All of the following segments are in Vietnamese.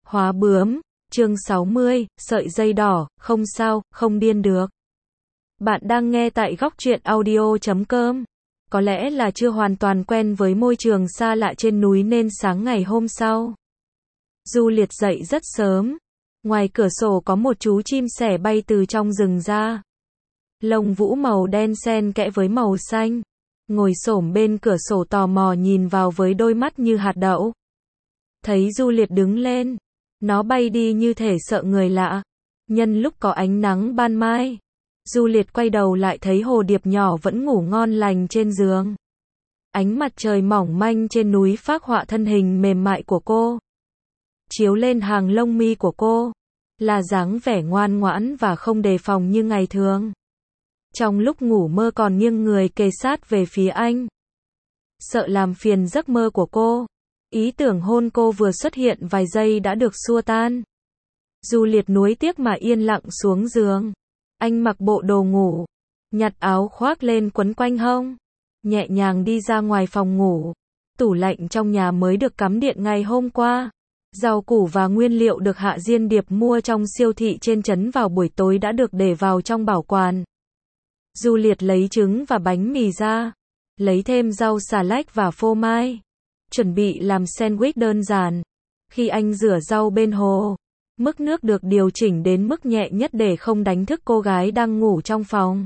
Hóa bướm, chương 60, sợi dây đỏ, không sao, không điên được. Bạn đang nghe tại góc truyện audio.com. Có lẽ là chưa hoàn toàn quen với môi trường xa lạ trên núi nên sáng ngày hôm sau, Du Liệt dậy rất sớm. Ngoài cửa sổ có một chú chim sẻ bay từ trong rừng ra. Lông vũ màu đen xen kẽ với màu xanh. Ngồi xổm bên cửa sổ tò mò nhìn vào với đôi mắt như hạt đậu. Thấy Du Liệt đứng lên, nó bay đi như thể sợ người lạ. Nhân lúc có ánh nắng ban mai, Du Liệt quay đầu lại thấy hồ điệp nhỏ vẫn ngủ ngon lành trên giường. Ánh mặt trời mỏng manh trên núi phác họa thân hình mềm mại của cô, chiếu lên hàng lông mi của cô, là dáng vẻ ngoan ngoãn và không đề phòng như ngày thường. Trong lúc ngủ mơ còn nghiêng người kề sát về phía anh, sợ làm phiền giấc mơ của cô. Ý tưởng hôn cô vừa xuất hiện vài giây đã được xua tan. Du Liệt nuối tiếc mà yên lặng xuống giường. Anh mặc bộ đồ ngủ, nhặt áo khoác lên quấn quanh hông, nhẹ nhàng đi ra ngoài phòng ngủ. Tủ lạnh trong nhà mới được cắm điện ngày hôm qua. Rau củ và nguyên liệu được Hạ Diên Điệp mua trong siêu thị trên trấn vào buổi tối đã được để vào trong bảo quản. Du Liệt lấy trứng và bánh mì ra, lấy thêm rau xà lách và phô mai, chuẩn bị làm sandwich đơn giản. Khi anh rửa rau bên hồ, mức nước được điều chỉnh đến mức nhẹ nhất để không đánh thức cô gái đang ngủ trong phòng.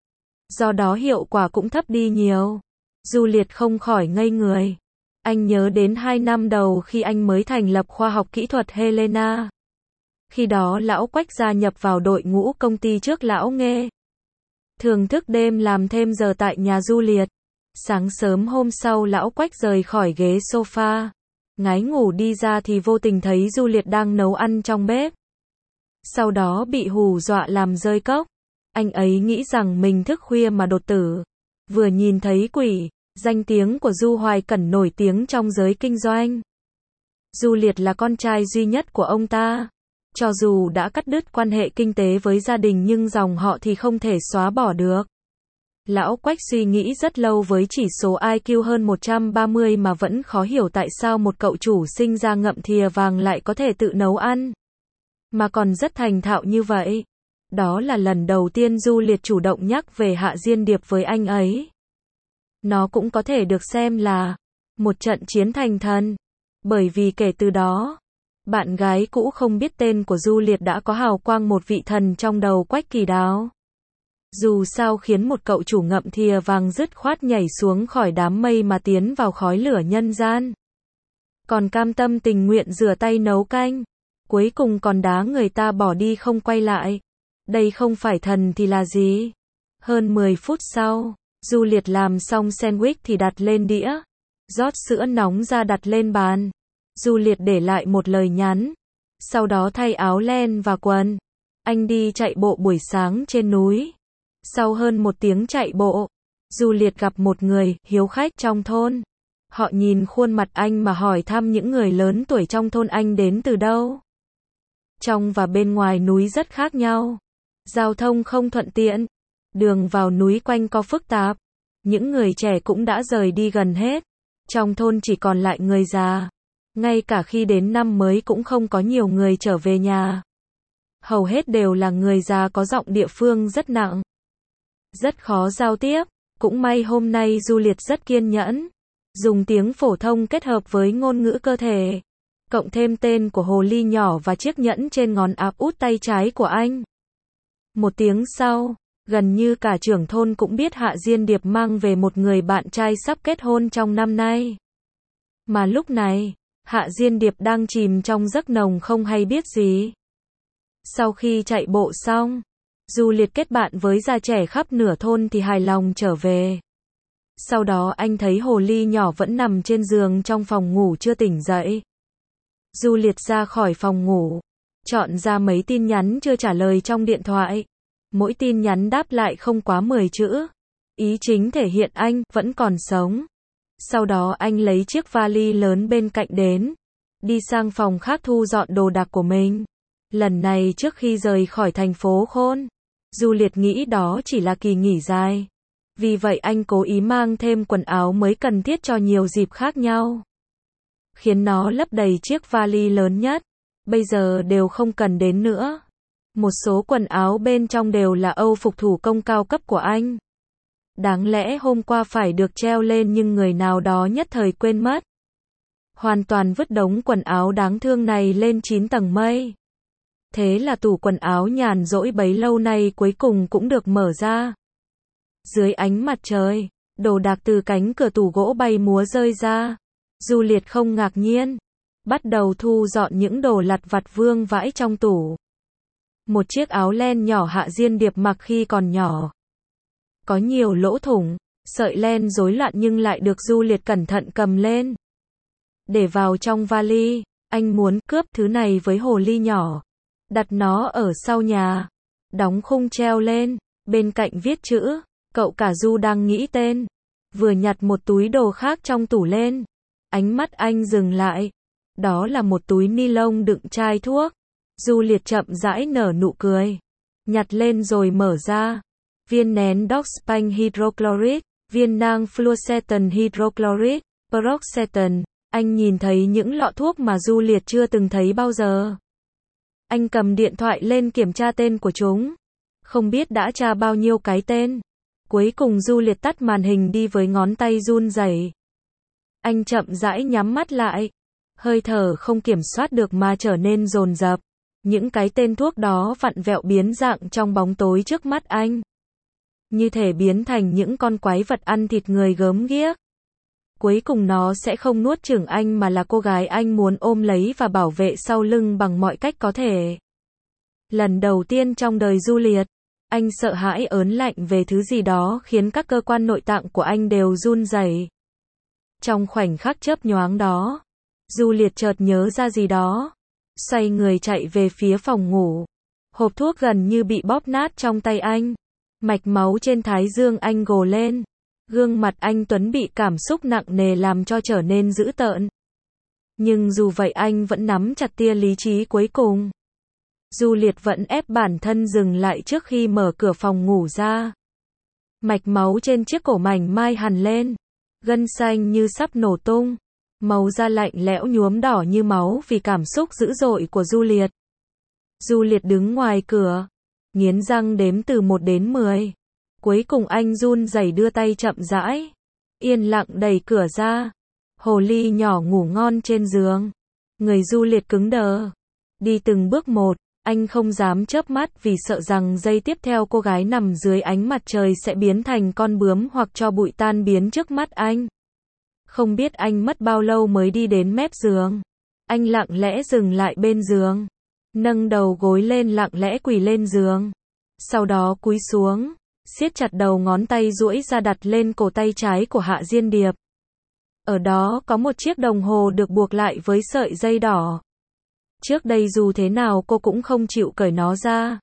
Do đó hiệu quả cũng thấp đi nhiều. Du Liệt không khỏi ngây người. Anh nhớ đến 2 năm đầu khi anh mới thành lập khoa học kỹ thuật Helena. Khi đó lão Quách gia nhập vào đội ngũ công ty trước lão Nghê. Thường thức đêm làm thêm giờ tại nhà Du Liệt. Sáng sớm hôm sau lão Quách rời khỏi ghế sofa, ngái ngủ đi ra thì vô tình thấy Du Liệt đang nấu ăn trong bếp. Sau đó bị hù dọa làm rơi cốc. Anh ấy nghĩ rằng mình thức khuya mà đột tử. Vừa nhìn thấy quỷ. Danh tiếng của Du Hoài Cẩn nổi tiếng trong giới kinh doanh. Du Liệt là con trai duy nhất của ông ta. Cho dù đã cắt đứt quan hệ kinh tế với gia đình nhưng dòng họ thì không thể xóa bỏ được. Lão Quách suy nghĩ rất lâu với chỉ số IQ hơn 130 mà vẫn khó hiểu tại sao một cậu chủ sinh ra ngậm thìa vàng lại có thể tự nấu ăn. Mà còn rất thành thạo như vậy. Đó là lần đầu tiên Du Liệt chủ động nhắc về Hạ Diên Điệp với anh ấy. Nó cũng có thể được xem là một trận chiến thành thần. Bởi vì kể từ đó, bạn gái cũ không biết tên của Du Liệt đã có hào quang một vị thần trong đầu Quách Kỳ Đáo. Dù sao khiến một cậu chủ ngậm thìa vàng dứt khoát nhảy xuống khỏi đám mây mà tiến vào khói lửa nhân gian. Còn cam tâm tình nguyện rửa tay nấu canh. Cuối cùng còn đá người ta bỏ đi không quay lại. Đây không phải thần thì là gì? Hơn 10 phút sau, Du Liệt làm xong sandwich thì đặt lên đĩa. Rót sữa nóng ra đặt lên bàn. Du Liệt để lại một lời nhắn. Sau đó thay áo len và quần. Anh đi chạy bộ buổi sáng trên núi. Sau hơn 1 tiếng chạy bộ, Du Liệt gặp một người hiếu khách trong thôn. Họ nhìn khuôn mặt anh mà hỏi thăm những người lớn tuổi trong thôn anh đến từ đâu. Trong và bên ngoài núi rất khác nhau. Giao thông không thuận tiện. Đường vào núi quanh co phức tạp. Những người trẻ cũng đã rời đi gần hết. Trong thôn chỉ còn lại người già. Ngay cả khi đến năm mới cũng không có nhiều người trở về nhà. Hầu hết đều là người già có giọng địa phương rất nặng. Rất khó giao tiếp. Cũng may hôm nay Du Liệt rất kiên nhẫn. Dùng tiếng phổ thông kết hợp với ngôn ngữ cơ thể. Cộng thêm tên của hồ ly nhỏ và chiếc nhẫn trên ngón áp út tay trái của anh. 1 tiếng sau, gần như cả trưởng thôn cũng biết Hạ Diên Điệp mang về một người bạn trai sắp kết hôn trong năm nay. Mà lúc này, Hạ Diên Điệp đang chìm trong giấc nồng không hay biết gì. Sau khi chạy bộ xong, Du Liệt kết bạn với già trẻ khắp nửa thôn thì hài lòng trở về. Sau đó anh thấy hồ ly nhỏ vẫn nằm trên giường trong phòng ngủ chưa tỉnh dậy. Du Liệt ra khỏi phòng ngủ, chọn ra mấy tin nhắn chưa trả lời trong điện thoại. Mỗi tin nhắn đáp lại không quá 10 chữ. Ý chính thể hiện anh vẫn còn sống. Sau đó anh lấy chiếc vali lớn bên cạnh đến, đi sang phòng khác thu dọn đồ đạc của mình. Lần này trước khi rời khỏi thành phố Khôn, Du Liệt nghĩ đó chỉ là kỳ nghỉ dài. Vì vậy anh cố ý mang thêm quần áo mới cần thiết cho nhiều dịp khác nhau. Khiến nó lấp đầy chiếc vali lớn nhất. bây giờ đều không cần đến nữa. Một số quần áo bên trong đều là âu phục thủ công cao cấp của anh. Đáng lẽ hôm qua phải được treo lên nhưng người nào đó nhất thời quên mất. Hoàn toàn vứt đống quần áo đáng thương này lên 9 tầng mây. Thế là tủ quần áo nhàn rỗi bấy lâu nay cuối cùng cũng được mở ra. Dưới ánh mặt trời, đồ đạc từ cánh cửa tủ gỗ bay múa rơi ra. Du Liệt không ngạc nhiên, bắt đầu thu dọn những đồ lặt vặt vương vãi trong tủ. Một chiếc áo len nhỏ Hạ Diên Điệp mặc khi còn nhỏ. Có nhiều lỗ thủng, sợi len rối loạn nhưng lại được Du Liệt cẩn thận cầm lên. Để vào trong vali, anh muốn cướp thứ này với hồ ly nhỏ. Đặt nó ở sau nhà. Đóng khung treo lên, bên cạnh viết chữ, cậu cả Du đang nghĩ tên. Vừa nhặt một túi đồ khác trong tủ lên. Ánh mắt anh dừng lại. Đó là một túi ni lông đựng chai thuốc. Du Liệt chậm rãi nở nụ cười. Nhặt lên rồi mở ra. Viên nén Doxpan hydrochloride, viên nang fluoxetine hydrochloride, paroxetine. Anh nhìn thấy những lọ thuốc mà Du Liệt chưa từng thấy bao giờ. Anh cầm điện thoại lên kiểm tra tên của chúng. Không biết đã tra bao nhiêu cái tên. Cuối cùng Du Liệt tắt màn hình đi với ngón tay run rẩy. Anh chậm rãi nhắm mắt lại. Hơi thở không kiểm soát được mà trở nên dồn dập. Những cái tên thuốc đó vặn vẹo biến dạng trong bóng tối trước mắt anh. Như thể biến thành những con quái vật ăn thịt người gớm ghiếc. Cuối cùng nó sẽ không nuốt chửng anh mà là cô gái anh muốn ôm lấy và bảo vệ sau lưng bằng mọi cách có thể. Lần đầu tiên trong đời Du Liệt, anh sợ hãi ớn lạnh về thứ gì đó khiến các cơ quan nội tạng của anh đều run rẩy. Trong khoảnh khắc chớp nhoáng đó, Du Liệt chợt nhớ ra gì đó. Xoay người chạy về phía phòng ngủ. Hộp thuốc gần như bị bóp nát trong tay anh. Mạch máu trên thái dương anh gồ lên. Gương mặt anh Tuấn bị cảm xúc nặng nề làm cho trở nên dữ tợn. Nhưng dù vậy anh vẫn nắm chặt tia lý trí cuối cùng. Du Liệt vẫn ép bản thân dừng lại trước khi mở cửa phòng ngủ ra. Mạch máu trên chiếc cổ mảnh mai hằn lên. Gân xanh như sắp nổ tung. Màu da lạnh lẽo nhuốm đỏ như máu vì cảm xúc dữ dội của Du Liệt. Du Liệt đứng ngoài cửa. Nghiến răng đếm từ 1 đến 10. Cuối cùng anh run rẩy đưa tay chậm rãi. Yên lặng đẩy cửa ra. Hồ ly nhỏ ngủ ngon trên giường. Người Du Liệt cứng đờ. Đi từng bước một. Anh không dám chớp mắt vì sợ rằng giây tiếp theo cô gái nằm dưới ánh mặt trời sẽ biến thành con bướm hoặc tro bụi tan biến trước mắt anh. Không biết anh mất bao lâu mới đi đến mép giường. Anh lặng lẽ dừng lại bên giường. Nâng đầu gối lên lặng lẽ quỳ lên giường. Sau đó cúi xuống. Siết chặt đầu ngón tay duỗi ra đặt lên cổ tay trái của Hạ Diên Điệp. Ở đó có một chiếc đồng hồ được buộc lại với sợi dây đỏ. Trước đây dù thế nào cô cũng không chịu cởi nó ra.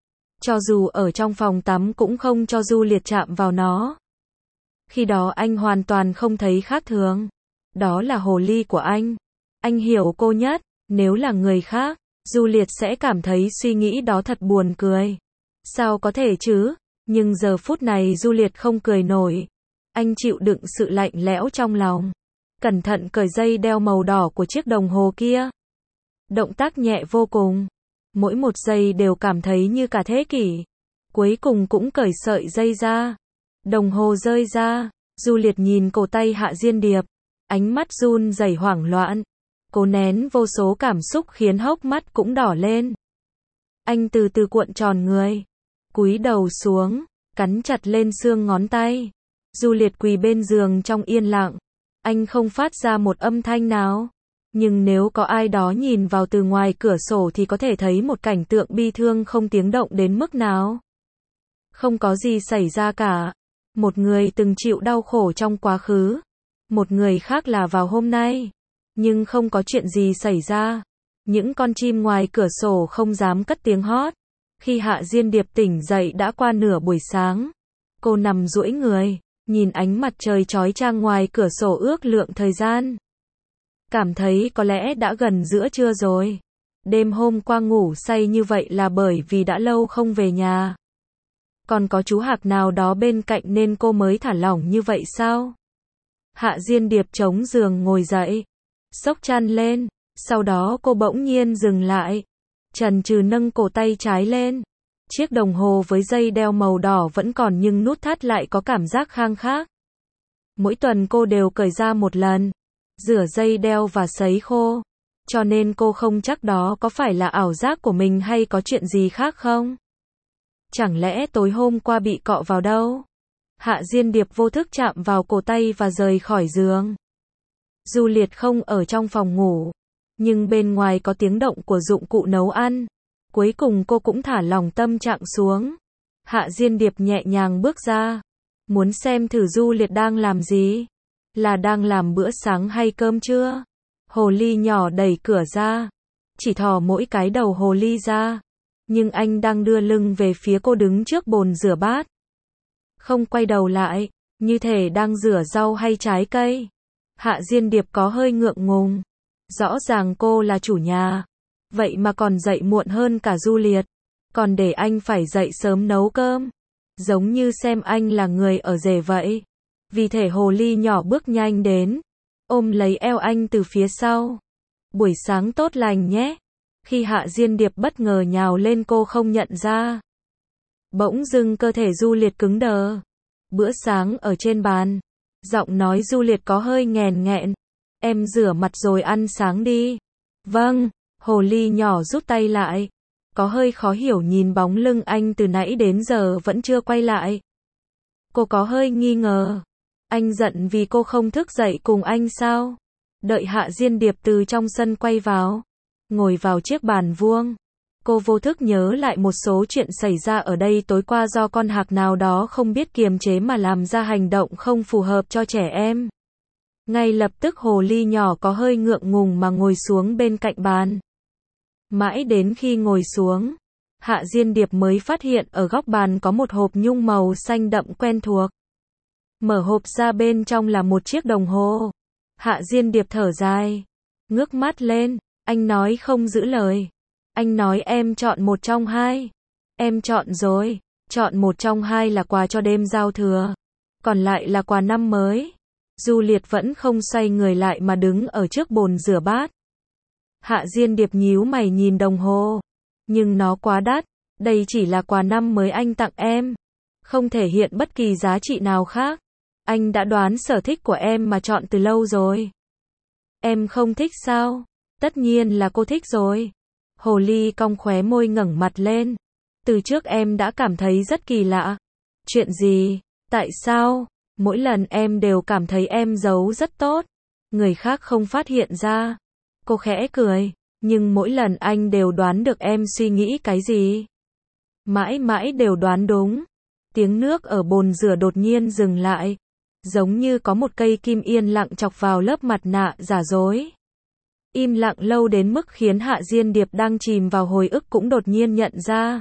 Cho dù ở trong phòng tắm cũng không cho Du Liệt chạm vào nó. Khi đó anh hoàn toàn không thấy khác thường. Đó là hồ ly của anh. Anh hiểu cô nhất. Nếu là người khác, Du Liệt sẽ cảm thấy suy nghĩ đó thật buồn cười. Sao có thể chứ? Nhưng giờ phút này Du Liệt không cười nổi. Anh chịu đựng sự lạnh lẽo trong lòng. Cẩn thận cởi dây đeo màu đỏ của chiếc đồng hồ kia. Động tác nhẹ vô cùng. Mỗi một giây đều cảm thấy như cả thế kỷ. Cuối cùng cũng cởi sợi dây ra. Đồng hồ rơi ra. Du Liệt nhìn cổ tay Hạ Diên Điệp. Ánh mắt run rẩy hoảng loạn. Cố nén vô số cảm xúc khiến hốc mắt cũng đỏ lên. Anh từ từ cuộn tròn người. Cúi đầu xuống. Cắn chặt lên xương ngón tay. Du Liệt quỳ bên giường trong yên lặng. Anh không phát ra một âm thanh nào. Nhưng nếu có ai đó nhìn vào từ ngoài cửa sổ thì có thể thấy một cảnh tượng bi thương không tiếng động đến mức nào. Không có gì xảy ra cả. Một người từng chịu đau khổ trong quá khứ. Một người khác là vào hôm nay. Nhưng không có chuyện gì xảy ra. Những con chim ngoài cửa sổ không dám cất tiếng hót. Khi Hạ Diên Điệp tỉnh dậy đã qua nửa buổi sáng. Cô nằm duỗi người, nhìn ánh mặt trời chói chang ngoài cửa sổ ước lượng thời gian. Cảm thấy có lẽ đã gần giữa trưa rồi. Đêm hôm qua ngủ say như vậy là bởi vì đã lâu không về nhà. Còn có chú Hạc nào đó bên cạnh nên cô mới thả lỏng như vậy sao? Hạ Diên Điệp chống giường ngồi dậy. Xốc chăn lên, Sau đó cô bỗng nhiên dừng lại, chần chừ nâng cổ tay trái lên. Chiếc đồng hồ với dây đeo màu đỏ vẫn còn nhưng nút thắt lại có cảm giác khang khác. Mỗi tuần cô đều cởi ra một lần, rửa dây đeo và sấy khô. Cho nên cô không chắc đó có phải là ảo giác của mình hay có chuyện gì khác không? Chẳng lẽ tối hôm qua bị cọ vào đâu? Hạ Diên Điệp vô thức chạm vào cổ tay và rời khỏi giường. Du Liệt không ở trong phòng ngủ, nhưng bên ngoài có tiếng động của dụng cụ nấu ăn. Cuối cùng cô cũng thả lỏng tâm trạng xuống. Hạ Diên Điệp nhẹ nhàng bước ra, muốn xem thử Du Liệt đang làm gì. Là đang làm bữa sáng hay cơm trưa? Hồ ly nhỏ đẩy cửa ra, chỉ thò mỗi cái đầu hồ ly ra. Nhưng anh đang đưa lưng về phía cô đứng trước bồn rửa bát. Không quay đầu lại, như thể đang rửa rau hay trái cây. Hạ Diên Điệp có hơi ngượng ngùng. Rõ ràng cô là chủ nhà, vậy mà còn dậy muộn hơn cả Du Liệt. Còn để anh phải dậy sớm nấu cơm. Giống như xem anh là người ở rể vậy. Vì thể hồ ly nhỏ bước nhanh đến, ôm lấy eo anh từ phía sau. Buổi sáng tốt lành nhé. Khi Hạ Diên Điệp bất ngờ nhào lên cô không nhận ra. Bỗng dưng cơ thể Du Liệt cứng đờ. Bữa sáng ở trên bàn. Giọng nói Du Liệt có hơi nghèn nghẹn. Em rửa mặt rồi ăn sáng đi. Vâng. Hồ ly nhỏ rút tay lại. Có hơi khó hiểu nhìn bóng lưng anh từ nãy đến giờ vẫn chưa quay lại. Cô có hơi nghi ngờ. Anh giận vì cô không thức dậy cùng anh sao? Đợi Hạ Diên Điệp từ trong sân quay vào, ngồi vào chiếc bàn vuông. Cô vô thức nhớ lại một số chuyện xảy ra ở đây tối qua do con hạc nào đó không biết kiềm chế mà làm ra hành động không phù hợp cho trẻ em. Ngay lập tức hồ ly nhỏ có hơi ngượng ngùng mà ngồi xuống bên cạnh bàn. Mãi đến khi ngồi xuống, Hạ Diên Điệp mới phát hiện ở góc bàn có một hộp nhung màu xanh đậm quen thuộc. Mở hộp ra bên trong là một chiếc đồng hồ. Hạ Diên Điệp thở dài, ngước mắt lên. Anh nói không giữ lời. Anh nói em chọn một trong hai. Em chọn rồi. Chọn một trong hai là quà cho đêm giao thừa, còn lại là quà năm mới. Du Liệt vẫn không xoay người lại mà đứng ở trước bồn rửa bát. Hạ Diên Điệp nhíu mày nhìn đồng hồ. Nhưng nó quá đắt. Đây chỉ là quà năm mới anh tặng em, không thể hiện bất kỳ giá trị nào khác. Anh đã đoán sở thích của em mà chọn từ lâu rồi. Em không thích sao? Tất nhiên là cô thích rồi. Hồ ly cong khóe môi ngẩng mặt lên. Từ trước em đã cảm thấy rất kỳ lạ. Chuyện gì? Tại sao? Mỗi lần em đều cảm thấy em giấu rất tốt. Người khác không phát hiện ra. Cô khẽ cười. Nhưng mỗi lần anh đều đoán được em suy nghĩ cái gì. Mãi mãi đều đoán đúng. Tiếng nước ở bồn rửa đột nhiên dừng lại. Giống như có một cây kim yên lặng chọc vào lớp mặt nạ giả dối. Im lặng lâu đến mức khiến Hạ Diên Điệp đang chìm vào hồi ức cũng đột nhiên nhận ra.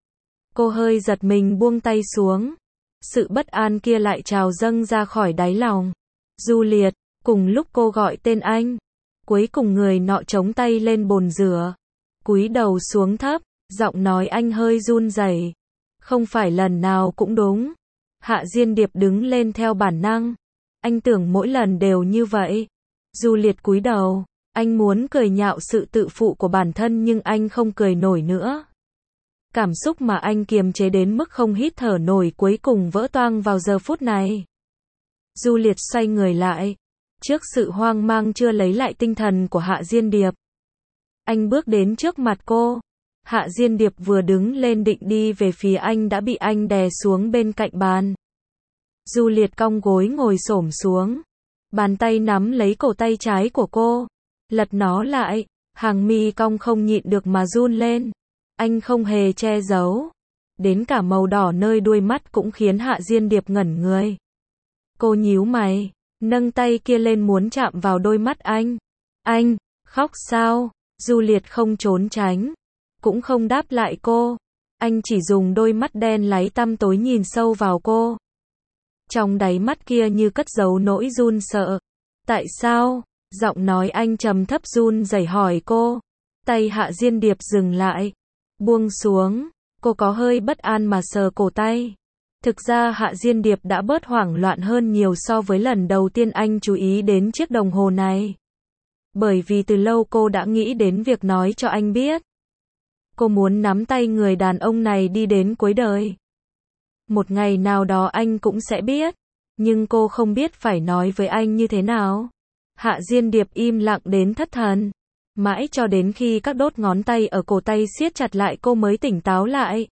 Cô hơi giật mình buông tay xuống. Sự bất an kia lại trào dâng ra khỏi đáy lòng. Du Liệt. Cùng lúc cô gọi tên anh, cuối cùng người nọ chống tay lên bồn rửa, cúi đầu xuống thấp, giọng nói anh hơi run rẩy. Không phải lần nào cũng đúng. Hạ Diên Điệp đứng lên theo bản năng. Anh tưởng mỗi lần đều như vậy. Du Liệt cúi đầu. Anh muốn cười nhạo sự tự phụ của bản thân nhưng anh không cười nổi nữa. Cảm xúc mà anh kiềm chế đến mức không hít thở nổi cuối cùng vỡ toang vào giờ phút này. Du Liệt xoay người lại. Trước sự hoang mang chưa lấy lại tinh thần của Hạ Diên Điệp, anh bước đến trước mặt cô. Hạ Diên Điệp vừa đứng lên định đi về phía anh đã bị anh đè xuống bên cạnh bàn. Du Liệt cong gối ngồi xổm xuống. Bàn tay nắm lấy cổ tay trái của cô. Lật nó lại. Hàng mi cong không nhịn được mà run lên. Anh không hề che giấu. Đến cả màu đỏ nơi đuôi mắt cũng khiến Hạ Diên Điệp ngẩn người. Cô nhíu mày, nâng tay kia lên muốn chạm vào đôi mắt anh. Anh, khóc sao? Du Liệt không trốn tránh, cũng không đáp lại cô. Anh chỉ dùng đôi mắt đen láy tăm tối nhìn sâu vào cô. Trong đáy mắt kia như cất giấu nỗi run sợ. Tại sao? Giọng nói anh trầm thấp run rẩy hỏi cô. Tay Hạ Diên Điệp dừng lại, buông xuống. Cô có hơi bất an mà sờ cổ tay. Thực ra Hạ Diên Điệp đã bớt hoảng loạn hơn nhiều so với lần đầu tiên anh chú ý đến chiếc đồng hồ này. Bởi vì từ lâu cô đã nghĩ đến việc nói cho anh biết. Cô muốn nắm tay người đàn ông này đi đến cuối đời. Một ngày nào đó anh cũng sẽ biết. Nhưng cô không biết phải nói với anh như thế nào. Hạ Diên Điệp im lặng đến thất thần. Mãi cho đến khi các đốt ngón tay ở cổ tay siết chặt lại cô mới tỉnh táo lại.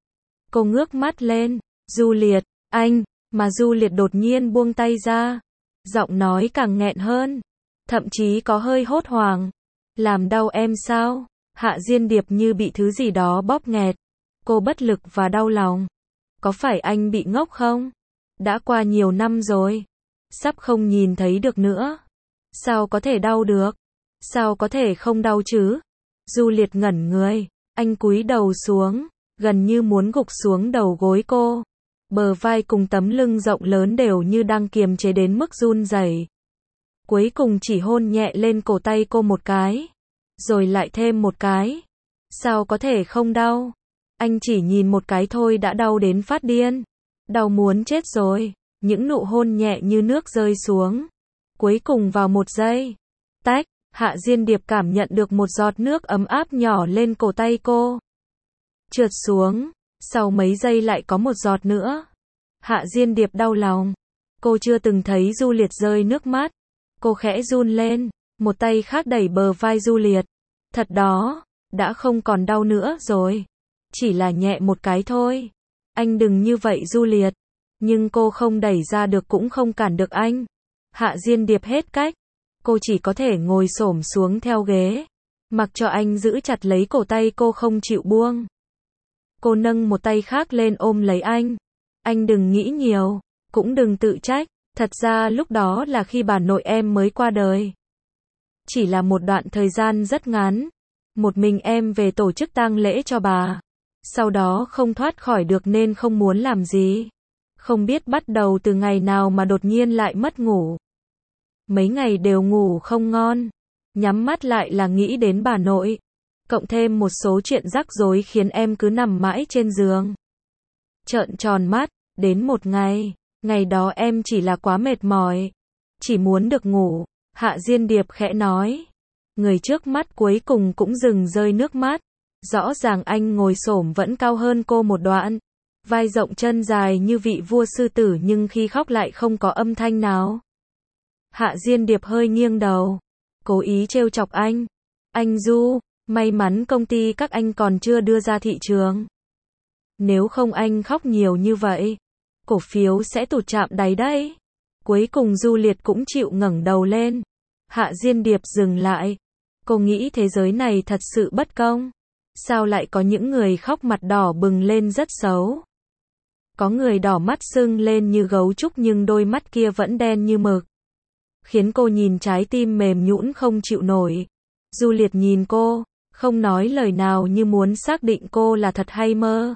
Cô ngước mắt lên. Du Liệt, anh, mà Du Liệt đột nhiên buông tay ra. Giọng nói càng nghẹn hơn. Thậm chí có hơi hốt hoảng. Làm đau em sao? Hạ Diên Điệp như bị thứ gì đó bóp nghẹt. Cô bất lực và đau lòng. Có phải anh bị ngốc không? Đã qua nhiều năm rồi. Sắp không nhìn thấy được nữa. Sao có thể đau được? Sao có thể không đau chứ? Du Liệt ngẩn người. Anh cúi đầu xuống. Gần như muốn gục xuống đầu gối cô. Bờ vai cùng tấm lưng rộng lớn đều như đang kiềm chế đến mức run rẩy. Cuối cùng chỉ hôn nhẹ lên cổ tay cô một cái. Rồi lại thêm một cái. Sao có thể không đau? Anh chỉ nhìn một cái thôi đã đau đến phát điên. Đau muốn chết rồi. Những nụ hôn nhẹ như nước rơi xuống. Cuối cùng vào một giây. Tách, Hạ Diên Điệp cảm nhận được một giọt nước ấm áp nhỏ lên cổ tay cô. Trượt xuống. Sau mấy giây lại có một giọt nữa. Hạ Diên Điệp đau lòng. Cô chưa từng thấy Du Liệt rơi nước mắt. Cô khẽ run lên. Một tay khác đẩy bờ vai Du Liệt. Thật đó, đã không còn đau nữa rồi. Chỉ là nhẹ một cái thôi. Anh đừng như vậy Du Liệt. Nhưng cô không đẩy ra được cũng không cản được anh. Hạ Diên Điệp hết cách. Cô chỉ có thể ngồi xổm xuống theo ghế. Mặc cho anh giữ chặt lấy cổ tay cô không chịu buông. Cô nâng một tay khác lên ôm lấy anh. Anh đừng nghĩ nhiều. Cũng đừng tự trách. Thật ra lúc đó là khi bà nội em mới qua đời. Chỉ là một đoạn thời gian rất ngắn. Một mình em về tổ chức tang lễ cho bà. Sau đó không thoát khỏi được nên không muốn làm gì. Không biết bắt đầu từ ngày nào mà đột nhiên lại mất ngủ. Mấy ngày đều ngủ không ngon. Nhắm mắt lại là nghĩ đến bà nội. Cộng thêm một số chuyện rắc rối khiến em cứ nằm mãi trên giường. Trợn tròn mắt, đến một ngày. Ngày đó em chỉ là quá mệt mỏi. Chỉ muốn được ngủ. Hạ Diên Điệp khẽ nói. Người trước mắt cuối cùng cũng dừng rơi nước mắt. Rõ ràng anh ngồi xổm vẫn cao hơn cô một đoạn. Vai rộng chân dài như vị vua sư tử nhưng khi khóc lại không có âm thanh nào. Hạ Diên Điệp hơi nghiêng đầu. Cố ý trêu chọc anh. Anh Du, may mắn công ty các anh còn chưa đưa ra thị trường. Nếu không anh khóc nhiều như vậy, cổ phiếu sẽ tụt chạm đáy đấy. Cuối cùng Du Liệt cũng chịu ngẩng đầu lên. Hạ Diên Điệp dừng lại. Cô nghĩ thế giới này thật sự bất công. Sao lại có những người khóc mặt đỏ bừng lên rất xấu. Có người đỏ mắt sưng lên như gấu trúc nhưng đôi mắt kia vẫn đen như mực. Khiến cô nhìn trái tim mềm nhũn không chịu nổi. Du Liệt nhìn cô, không nói lời nào như muốn xác định cô là thật hay mơ.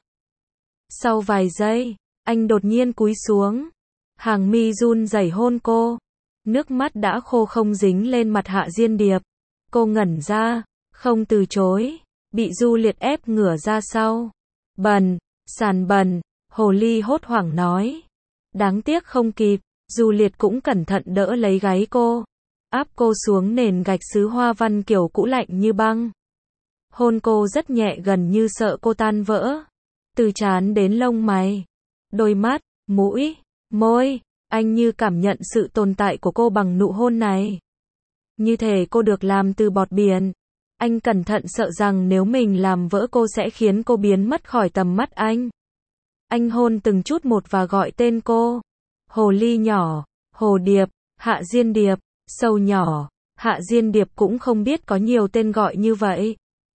Sau vài giây, anh đột nhiên cúi xuống. Hàng mi run rẩy hôn cô. Nước mắt đã khô không dính lên mặt Hạ Diên Điệp. Cô ngẩn ra, không từ chối. Bị Du Liệt ép ngửa ra sau. Bần, sàn bần, Hồ Ly hốt hoảng nói. Đáng tiếc không kịp. Du Liệt cũng cẩn thận đỡ lấy gáy cô. Áp cô xuống nền gạch sứ hoa văn kiểu cũ lạnh như băng. Hôn cô rất nhẹ gần như sợ cô tan vỡ. Từ trán đến lông mày. Đôi mắt, mũi, môi. Anh như cảm nhận sự tồn tại của cô bằng nụ hôn này. Như thể cô được làm từ bọt biển. Anh cẩn thận sợ rằng nếu mình làm vỡ cô sẽ khiến cô biến mất khỏi tầm mắt anh. Anh hôn từng chút một và gọi tên cô. Hồ Ly nhỏ, Hồ Điệp, Hạ Diên Điệp, Sâu nhỏ. Hạ Diên Điệp cũng không biết có nhiều tên gọi như vậy.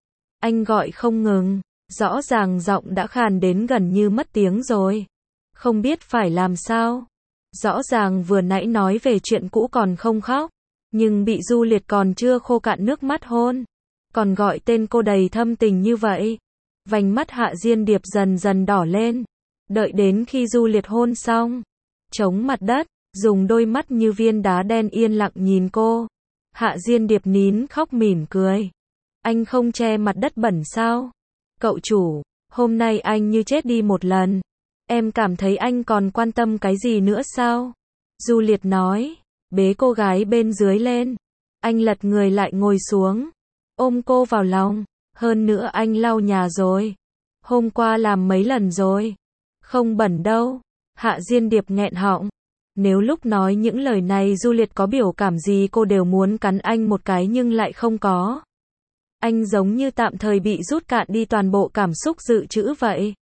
Anh gọi không ngừng. Rõ ràng giọng đã khàn đến gần như mất tiếng rồi. Không biết phải làm sao. Rõ ràng vừa nãy nói về chuyện cũ còn không khóc. Nhưng bị Du Liệt còn chưa khô cạn nước mắt hôn. Còn gọi tên cô đầy thâm tình như vậy. Vành mắt Hạ Diên Điệp dần dần đỏ lên. Đợi đến khi Du Liệt hôn xong. Chống mặt đất, dùng đôi mắt như viên đá đen yên lặng nhìn cô. Hạ Diên Điệp nín khóc mỉm cười. Anh không che mặt đất bẩn sao? Cậu chủ, hôm nay anh như chết đi một lần. Em cảm thấy anh còn quan tâm cái gì nữa sao? Du Liệt nói, bế cô gái bên dưới lên. Anh lật người lại ngồi xuống, ôm cô vào lòng. Hơn nữa anh lau nhà rồi. Hôm qua làm mấy lần rồi. Không bẩn đâu. Hạ Diên Điệp nghẹn họng. Nếu lúc nói những lời này Du Liệt có biểu cảm gì cô đều muốn cắn anh một cái nhưng lại không có. Anh giống như tạm thời bị rút cạn đi toàn bộ cảm xúc dự trữ vậy.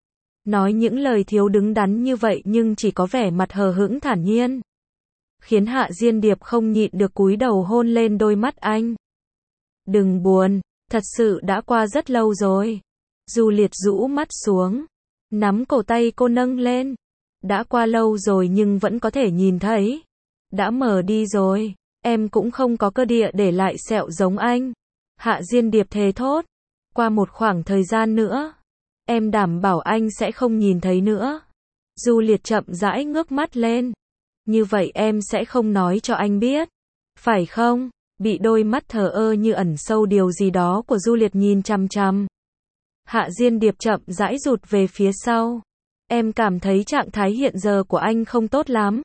Nói những lời thiếu đứng đắn như vậy nhưng chỉ có vẻ mặt hờ hững thản nhiên. Khiến Hạ Diên Điệp không nhịn được cúi đầu hôn lên đôi mắt anh. Đừng buồn, thật sự đã qua rất lâu rồi. Du Liệt rũ mắt xuống, nắm cổ tay cô nâng lên. Đã qua lâu rồi nhưng vẫn có thể nhìn thấy. Đã mờ đi rồi, em cũng không có cơ địa để lại sẹo giống anh. Hạ Diên Điệp thề thốt. Qua một khoảng thời gian nữa, em đảm bảo anh sẽ không nhìn thấy nữa. Du Liệt chậm rãi ngước mắt lên. Như vậy em sẽ không nói cho anh biết. Phải không? Bị đôi mắt thờ ơ như ẩn sâu điều gì đó của Du Liệt nhìn chằm chằm. Hạ Diên Điệp chậm rãi rụt về phía sau. Em cảm thấy trạng thái hiện giờ của anh không tốt lắm.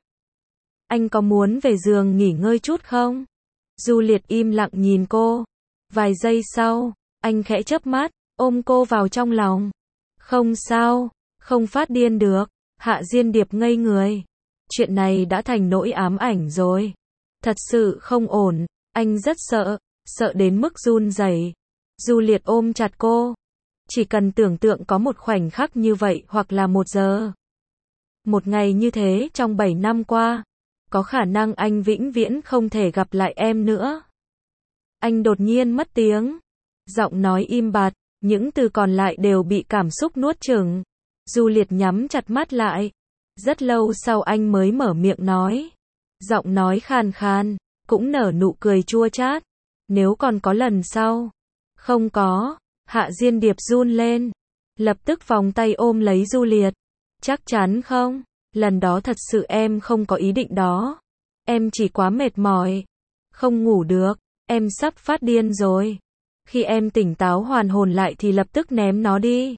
Anh có muốn về giường nghỉ ngơi chút không? Du Liệt im lặng nhìn cô. Vài giây sau, anh khẽ chớp mắt, ôm cô vào trong lòng. Không sao, không phát điên được. Hạ Diên Điệp ngây người. Chuyện này đã thành nỗi ám ảnh rồi. Thật sự không ổn, anh rất sợ, sợ đến mức run rẩy. Du Liệt ôm chặt cô. Chỉ cần tưởng tượng có một khoảnh khắc như vậy hoặc là 1 giờ. Một ngày như thế trong 7 năm qua, có khả năng anh vĩnh viễn không thể gặp lại em nữa. Anh đột nhiên mất tiếng. Giọng nói im bặt, những từ còn lại đều bị cảm xúc nuốt chửng. Du Liệt nhắm chặt mắt lại. Rất lâu sau anh mới mở miệng nói. Giọng nói khàn khàn, cũng nở nụ cười chua chát. Nếu còn có lần sau. Không có. Hạ Diên Điệp run lên. Lập tức vòng tay ôm lấy Du Liệt. Chắc chắn không? Lần đó thật sự em không có ý định đó. Em chỉ quá mệt mỏi. Không ngủ được. Em sắp phát điên rồi. Khi em tỉnh táo hoàn hồn lại thì lập tức ném nó đi.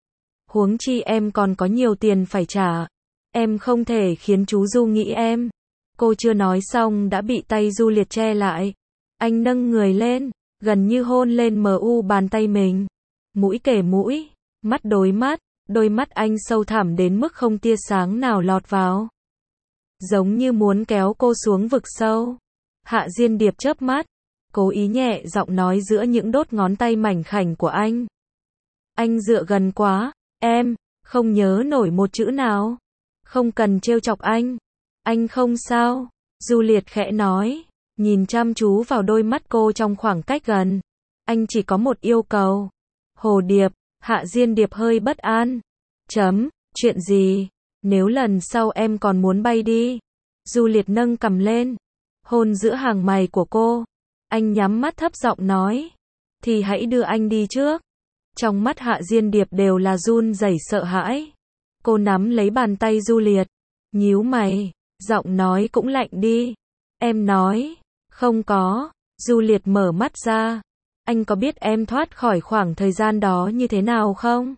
Huống chi em còn có nhiều tiền phải trả. Em không thể khiến chú Du nghĩ em. Cô chưa nói xong đã bị tay Du Liệt che lại. Anh nâng người lên, gần như hôn lên bàn tay mình. Mũi kề mũi, mắt đối mắt, đôi mắt anh sâu thẳm đến mức không tia sáng nào lọt vào. Giống như muốn kéo cô xuống vực sâu. Hạ Diên Điệp chớp mắt, cố ý nhẹ giọng nói giữa những đốt ngón tay mảnh khảnh của anh. Anh dựa gần quá, em không nhớ nổi một chữ nào. Không cần trêu chọc anh. Anh không sao. Du Liệt khẽ nói, nhìn chăm chú vào đôi mắt cô trong khoảng cách gần. Anh chỉ có một yêu cầu. Hồ Điệp, Hạ Diên Điệp hơi bất an. Chuyện gì? Nếu lần sau em còn muốn bay đi. Du Liệt nâng cằm lên, hôn giữa hàng mày của cô. Anh nhắm mắt thấp giọng nói, thì hãy đưa anh đi trước. Trong mắt Hạ Diên Điệp đều là run rẩy sợ hãi. Cô nắm lấy bàn tay Du Liệt, nhíu mày, giọng nói cũng lạnh đi. Em nói, không có. Du Liệt mở mắt ra. Anh có biết em thoát khỏi khoảng thời gian đó như thế nào không?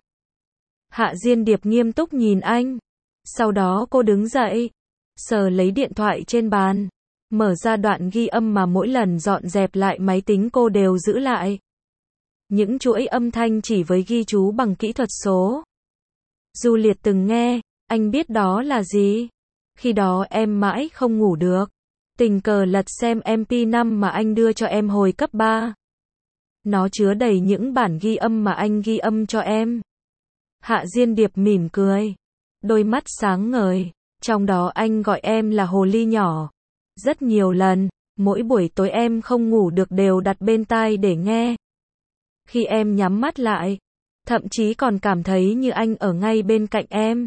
Hạ Diên Điệp nghiêm túc nhìn anh. Sau đó cô đứng dậy, sờ lấy điện thoại trên bàn, mở ra đoạn ghi âm mà mỗi lần dọn dẹp lại máy tính cô đều giữ lại. Những chuỗi âm thanh chỉ với ghi chú bằng kỹ thuật số. Du Liệt từng nghe, anh biết đó là gì. Khi đó em mãi không ngủ được. Tình cờ lật xem MP5 mà anh đưa cho em hồi cấp 3. Nó chứa đầy những bản ghi âm mà anh ghi âm cho em. Hạ Diên Điệp mỉm cười, đôi mắt sáng ngời. Trong đó anh gọi em là hồ ly nhỏ. Rất nhiều lần, mỗi buổi tối em không ngủ được đều đặt bên tai để nghe. Khi em nhắm mắt lại, thậm chí còn cảm thấy như anh ở ngay bên cạnh em.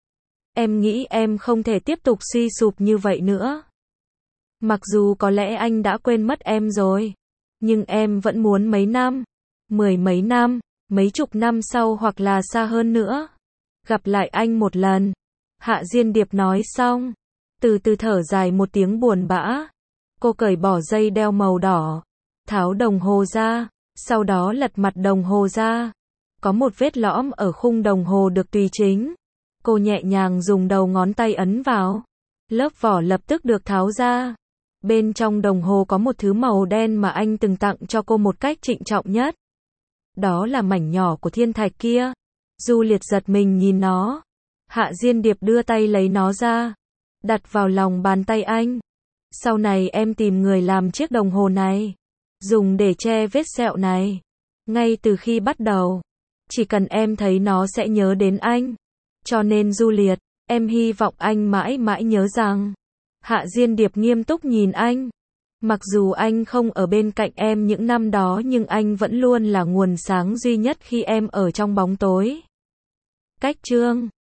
Em nghĩ em không thể tiếp tục suy sụp như vậy nữa. Mặc dù có lẽ anh đã quên mất em rồi, nhưng em vẫn muốn mấy năm, 10 mấy năm, mấy chục năm sau hoặc là xa hơn nữa, gặp lại anh một lần. Hạ Diên Điệp nói xong, từ từ thở dài một tiếng buồn bã. Cô cởi bỏ dây đeo màu đỏ, tháo đồng hồ ra, sau đó lật mặt đồng hồ ra. Có một vết lõm ở khung đồng hồ được tùy chỉnh. Cô nhẹ nhàng dùng đầu ngón tay ấn vào. Lớp vỏ lập tức được tháo ra. Bên trong đồng hồ có một thứ màu đen mà anh từng tặng cho cô một cách trịnh trọng nhất. Đó là mảnh nhỏ của thiên thạch kia. Juliet giật mình nhìn nó. Hạ Diên Điệp đưa tay lấy nó ra, đặt vào lòng bàn tay anh. Sau này em tìm người làm chiếc đồng hồ này, dùng để che vết sẹo này. Ngay từ khi bắt đầu, chỉ cần em thấy nó sẽ nhớ đến anh. Cho nên Juliet, em hy vọng anh mãi mãi nhớ rằng. Hạ Diên Điệp nghiêm túc nhìn anh. Mặc dù anh không ở bên cạnh em những năm đó nhưng anh vẫn luôn là nguồn sáng duy nhất khi em ở trong bóng tối. Cách chương